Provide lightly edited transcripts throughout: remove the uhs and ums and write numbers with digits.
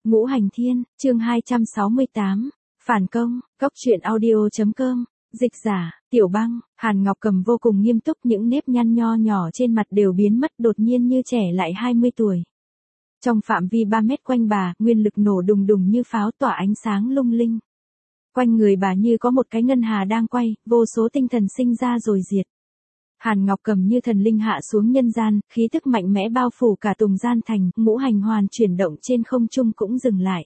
Ngũ Hành Thiên, chương 268, Phản công, Cốc truyện audio.com, dịch giả, Tiểu Băng. Hàn Ngọc Cầm vô cùng nghiêm túc, những nếp nhăn nho nhỏ trên mặt đều biến mất, đột nhiên như trẻ lại 20 tuổi. Trong phạm vi 3 mét quanh bà, nguyên lực nổ đùng đùng như pháo, tỏa ánh sáng lung linh. Quanh người bà như có một cái ngân hà đang quay, vô số tinh thần sinh ra rồi diệt. Hàn Ngọc Cầm như thần linh hạ xuống nhân gian, khí tức mạnh mẽ bao phủ cả Tùng Gian Thành, ngũ hành hoàn chuyển động trên không trung cũng dừng lại.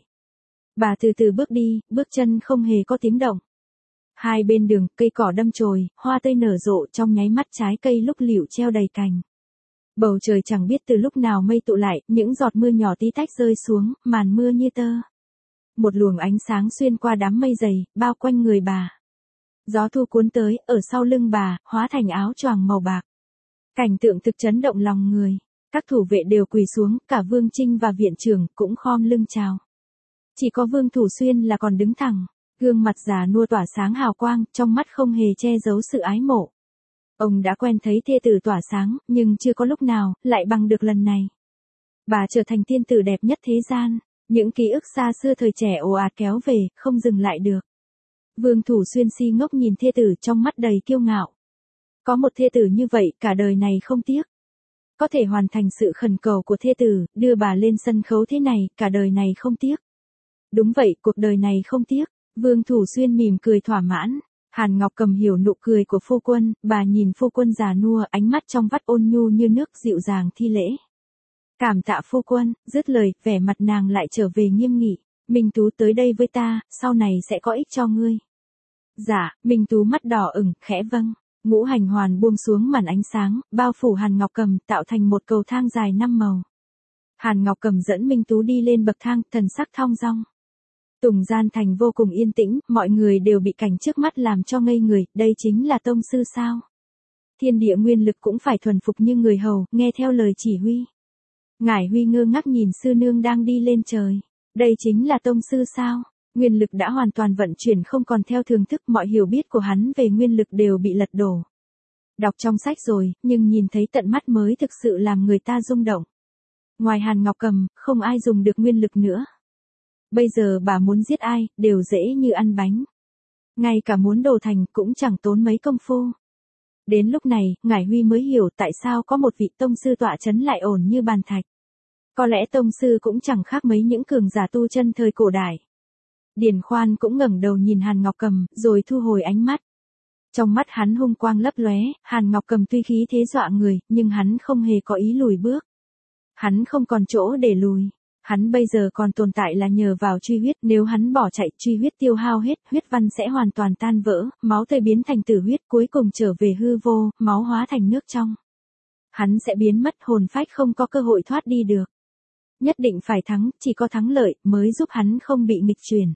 Bà từ từ bước đi, bước chân không hề có tiếng động. Hai bên đường, cây cỏ đâm chồi, hoa tươi nở rộ, trong nháy mắt trái cây lúc liễu treo đầy cành. Bầu trời chẳng biết từ lúc nào mây tụ lại, những giọt mưa nhỏ tí tách rơi xuống, màn mưa như tơ. Một luồng ánh sáng xuyên qua đám mây dày, bao quanh người bà. Gió thu cuốn tới, ở sau lưng bà, hóa thành áo choàng màu bạc. Cảnh tượng thực chấn động lòng người. Các thủ vệ đều quỳ xuống, cả Vương Trinh và viện trưởng cũng khom lưng chào. Chỉ có Vương Thủ Xuyên là còn đứng thẳng, gương mặt già nua tỏa sáng hào quang, trong mắt không hề che giấu sự ái mộ. Ông đã quen thấy thê tử tỏa sáng, nhưng chưa có lúc nào lại bằng được lần này. Bà trở thành tiên tử đẹp nhất thế gian, những ký ức xa xưa thời trẻ ồ ạt kéo về, không dừng lại được. Vương Thủ Xuyên si ngốc nhìn thê tử, trong mắt đầy kiêu ngạo. Có một thê tử như vậy, cả đời này không tiếc. Có thể hoàn thành sự khẩn cầu của thê tử, đưa bà lên sân khấu thế này, cả đời này không tiếc. Đúng vậy, cuộc đời này không tiếc. Vương Thủ Xuyên mỉm cười thỏa mãn. Hàn Ngọc Cầm hiểu nụ cười của phu quân, bà nhìn phu quân già nua, ánh mắt trong vắt ôn nhu như nước, dịu dàng thi lễ. Cảm tạ phu quân. Dứt lời, vẻ mặt nàng lại trở về nghiêm nghị. Minh Tú tới đây với ta, sau này sẽ có ích cho ngươi. Dạ. Minh Tú mắt đỏ ửng, khẽ vâng. Ngũ hành hoàn buông xuống màn ánh sáng, bao phủ Hàn Ngọc Cầm, tạo thành một cầu thang dài 5 màu. Hàn Ngọc Cầm dẫn Minh Tú đi lên bậc thang, thần sắc thong dong. Tùng Gian Thành vô cùng yên tĩnh, mọi người đều bị cảnh trước mắt làm cho ngây người, đây chính là tông sư sao? Thiên địa nguyên lực cũng phải thuần phục như người hầu, nghe theo lời chỉ huy. Ngải Huy ngơ ngác nhìn sư nương đang đi lên trời. Đây chính là tông sư sao? Nguyên lực đã hoàn toàn vận chuyển, không còn theo thường thức, mọi hiểu biết của hắn về nguyên lực đều bị lật đổ. Đọc trong sách rồi, nhưng nhìn thấy tận mắt mới thực sự làm người ta rung động. Ngoài Hàn Ngọc Cầm, không ai dùng được nguyên lực nữa. Bây giờ bà muốn giết ai, đều dễ như ăn bánh. Ngay cả muốn đổ thành cũng chẳng tốn mấy công phu. Đến lúc này, Ngải Huy mới hiểu tại sao có một vị tông sư tọa chấn lại ổn như bàn thạch. Có lẽ tông sư cũng chẳng khác mấy những cường giả tu chân thời cổ đại. Điền Khoan cũng ngẩng đầu nhìn Hàn Ngọc Cầm, rồi thu hồi ánh mắt. Trong mắt hắn hung quang lấp lóe, Hàn Ngọc Cầm tuy khí thế dọa người, nhưng hắn không hề có ý lùi bước. Hắn không còn chỗ để lùi. Hắn bây giờ còn tồn tại là nhờ vào truy huyết, nếu hắn bỏ chạy, truy huyết tiêu hao hết, huyết văn sẽ hoàn toàn tan vỡ, máu tươi biến thành tử huyết, cuối cùng trở về hư vô, máu hóa thành nước trong. Hắn sẽ biến mất, hồn phách không có cơ hội thoát đi được. Nhất định phải thắng, chỉ có thắng lợi mới giúp hắn không bị nghịch chuyển.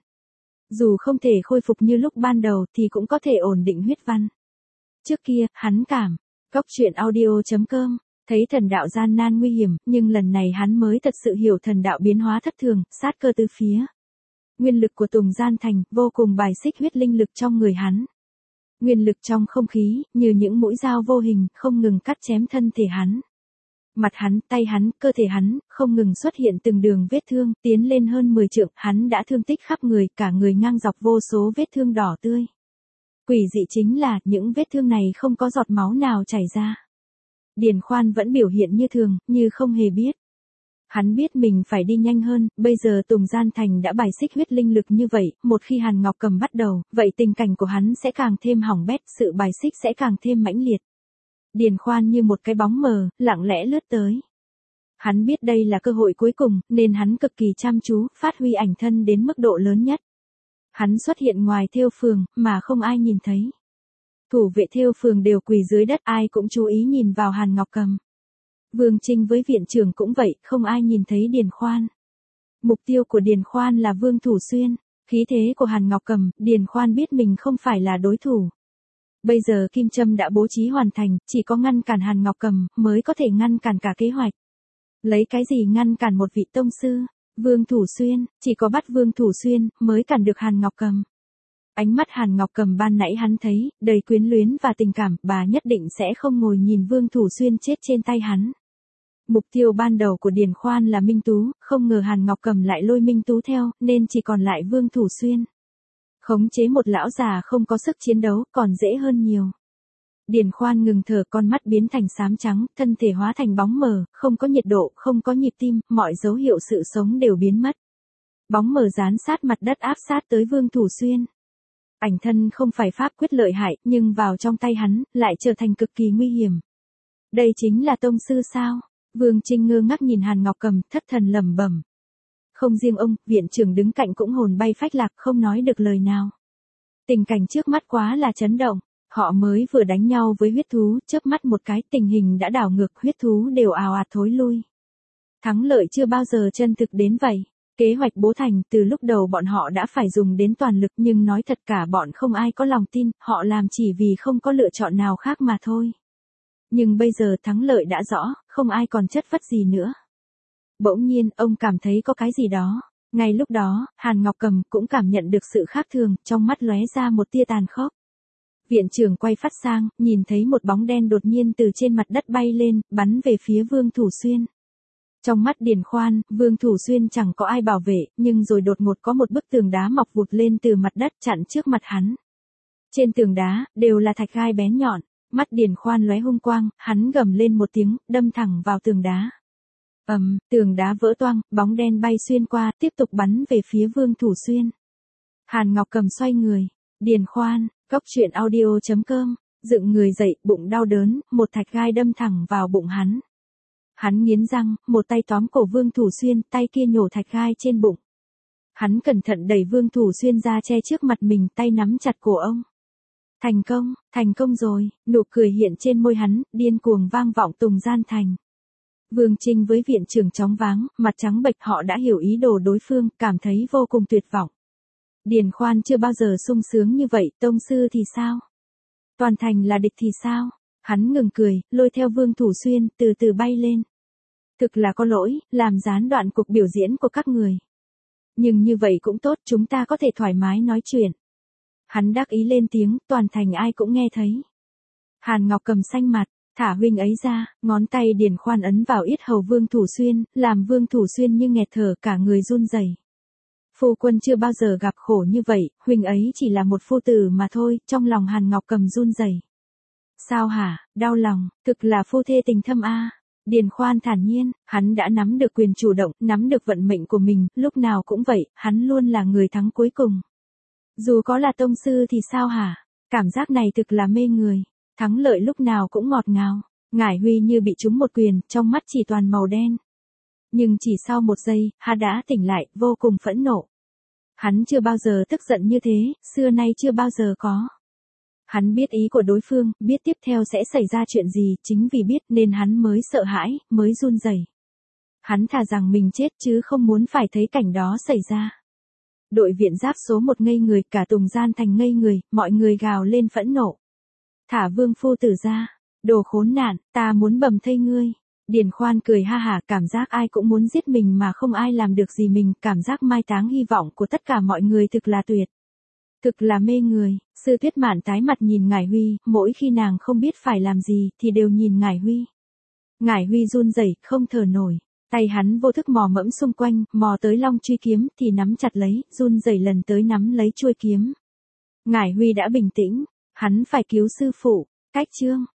Dù không thể khôi phục như lúc ban đầu thì cũng có thể ổn định huyết văn. Trước kia, hắn cảm. Cốc truyện audio.com. Thấy thần đạo gian nan nguy hiểm, nhưng lần này hắn mới thật sự hiểu thần đạo biến hóa thất thường, sát cơ tứ phía. Nguyên lực của Tùng Gian Thành vô cùng bài xích huyết linh lực trong người hắn. Nguyên lực trong không khí, như những mũi dao vô hình, không ngừng cắt chém thân thể hắn. Mặt hắn, tay hắn, cơ thể hắn, không ngừng xuất hiện từng đường vết thương, tiến lên hơn 10 trượng, hắn đã thương tích khắp người, cả người ngang dọc vô số vết thương đỏ tươi. Quỷ dị chính là, những vết thương này không có giọt máu nào chảy ra. Điền Khoan vẫn biểu hiện như thường, như không hề biết. Hắn biết mình phải đi nhanh hơn, bây giờ Tùng Gian Thành đã bài xích huyết linh lực như vậy, một khi Hàn Ngọc Cầm bắt đầu, vậy tình cảnh của hắn sẽ càng thêm hỏng bét, sự bài xích sẽ càng thêm mãnh liệt. Điền Khoan như một cái bóng mờ, lặng lẽ lướt tới. Hắn biết đây là cơ hội cuối cùng, nên hắn cực kỳ chăm chú, phát huy ảnh thân đến mức độ lớn nhất. Hắn xuất hiện ngoài thêu phường, mà không ai nhìn thấy. Thủ vệ thêu phường đều quỳ dưới đất, ai cũng chú ý nhìn vào Hàn Ngọc Cầm. Vương Trinh với viện trưởng cũng vậy, không ai nhìn thấy Điền Khoan. Mục tiêu của Điền Khoan là Vương Thủ Xuyên. Khí thế của Hàn Ngọc Cầm, Điền Khoan biết mình không phải là đối thủ. Bây giờ kim châm đã bố trí hoàn thành, chỉ có ngăn cản Hàn Ngọc Cầm mới có thể ngăn cản cả kế hoạch. Lấy cái gì ngăn cản một vị tông sư? Vương Thủ Xuyên, chỉ có bắt Vương Thủ Xuyên mới cản được Hàn Ngọc Cầm. Ánh mắt Hàn Ngọc Cầm ban nãy hắn thấy, đầy quyến luyến và tình cảm, bà nhất định sẽ không ngồi nhìn Vương Thủ Xuyên chết trên tay hắn. Mục tiêu ban đầu của Điền Khoan là Minh Tú, không ngờ Hàn Ngọc Cầm lại lôi Minh Tú theo, nên chỉ còn lại Vương Thủ Xuyên. Khống chế một lão già không có sức chiến đấu, còn dễ hơn nhiều. Điền Khoan ngừng thở, con mắt biến thành xám trắng, thân thể hóa thành bóng mờ, không có nhiệt độ, không có nhịp tim, mọi dấu hiệu sự sống đều biến mất. Bóng mờ dán sát mặt đất áp sát tới Vương Thủ Xuyên. Ảnh thân không phải pháp quyết lợi hại, nhưng vào trong tay hắn, lại trở thành cực kỳ nguy hiểm. Đây chính là tông sư sao? Vương Trinh ngơ ngác nhìn Hàn Ngọc Cầm, thất thần lẩm bẩm. Không riêng ông, viện trưởng đứng cạnh cũng hồn bay phách lạc, không nói được lời nào. Tình cảnh trước mắt quá là chấn động. Họ mới vừa đánh nhau với huyết thú, chớp mắt một cái, tình hình đã đảo ngược, huyết thú đều ào ạt thối lui. Thắng lợi chưa bao giờ chân thực đến vậy. Kế hoạch bố thành, từ lúc đầu bọn họ đã phải dùng đến toàn lực, nhưng nói thật cả bọn không ai có lòng tin, họ làm chỉ vì không có lựa chọn nào khác mà thôi. Nhưng bây giờ thắng lợi đã rõ, không ai còn chất vất gì nữa. Bỗng nhiên, ông cảm thấy có cái gì đó. Ngay lúc đó, Hàn Ngọc Cầm cũng cảm nhận được sự khác thường, trong mắt lóe ra một tia tàn khốc. Viện trưởng quay phát sang, nhìn thấy một bóng đen đột nhiên từ trên mặt đất bay lên, bắn về phía Vương Thủ Xuyên. Trong mắt Điền Khoan, Vương Thủ Xuyên chẳng có ai bảo vệ, nhưng rồi đột ngột có một bức tường đá mọc vụt lên từ mặt đất chặn trước mặt hắn. Trên tường đá, đều là thạch gai bén nhọn, mắt Điền Khoan lóe hung quang, hắn gầm lên một tiếng, đâm thẳng vào tường đá. Tường đá vỡ toang, bóng đen bay xuyên qua, tiếp tục bắn về phía Vương Thủ Xuyên. Hàn Ngọc Cầm xoay người, Điền Khoan, Goctruyện.audio.com, dựng người dậy, bụng đau đớn, một thạch gai đâm thẳng vào bụng hắn. Hắn nghiến răng, một tay tóm cổ Vương Thủ Xuyên, tay kia nhổ thạch gai trên bụng. Hắn cẩn thận đẩy Vương Thủ Xuyên ra che trước mặt mình, tay nắm chặt cổ ông. Thành công rồi, nụ cười hiện trên môi hắn, điên cuồng vang vọng Tùng Gian Thành. Vương Trinh với viện trưởng chóng váng, mặt trắng bệch, họ đã hiểu ý đồ đối phương, cảm thấy vô cùng tuyệt vọng. Điền Khoan chưa bao giờ sung sướng như vậy, tông sư thì sao? Toàn thành là địch thì sao? Hắn ngừng cười, lôi theo Vương Thủ Xuyên, từ từ bay lên. Thực là có lỗi, làm gián đoạn cuộc biểu diễn của các người. Nhưng như vậy cũng tốt, chúng ta có thể thoải mái nói chuyện. Hắn đắc ý lên tiếng, toàn thành ai cũng nghe thấy. Hàn Ngọc Cầm xanh mặt, thả huynh ấy ra, ngón tay Điền Khoan ấn vào yết hầu Vương Thủ Xuyên, làm Vương Thủ Xuyên như nghẹt thở, cả người run rẩy. Phu quân chưa bao giờ gặp khổ như vậy, huynh ấy chỉ là một phu tử mà thôi, trong lòng Hàn Ngọc Cầm run rẩy. Sao hả, đau lòng, thực là phu thê tình thâm a. Điền Khoan thản nhiên, hắn đã nắm được quyền chủ động, nắm được vận mệnh của mình, lúc nào cũng vậy, hắn luôn là người thắng cuối cùng. Dù có là tông sư thì sao hả, cảm giác này thực là mê người, thắng lợi lúc nào cũng ngọt ngào. Ngải Huy như bị trúng một quyền, trong mắt chỉ toàn màu đen. Nhưng chỉ sau một giây, hắn đã tỉnh lại, vô cùng phẫn nộ. Hắn chưa bao giờ tức giận như thế, xưa nay chưa bao giờ có. Hắn biết ý của đối phương, biết tiếp theo sẽ xảy ra chuyện gì, chính vì biết nên hắn mới sợ hãi, mới run rẩy. Hắn thà rằng mình chết chứ không muốn phải thấy cảnh đó xảy ra. Đội viện giáp số 1 ngây người, cả Tùng Gian Thành ngây người, mọi người gào lên phẫn nộ. Thả Vương phu tử ra, đồ khốn nạn, ta muốn bầm thây ngươi. Điền Khoan cười ha hả, cảm giác ai cũng muốn giết mình mà không ai làm được gì mình, cảm giác mai táng hy vọng của tất cả mọi người thực là tuyệt. Thực là mê người. Sư Tuyết Mạn tái mặt nhìn Ngải Huy, mỗi khi nàng không biết phải làm gì thì đều nhìn Ngải Huy. Ngải Huy run rẩy, không thở nổi. Tay hắn vô thức mò mẫm xung quanh, mò tới long truy kiếm thì nắm chặt lấy, run rẩy lần tới nắm lấy chuôi kiếm. Ngải Huy đã bình tĩnh, hắn phải cứu sư phụ. Cách chương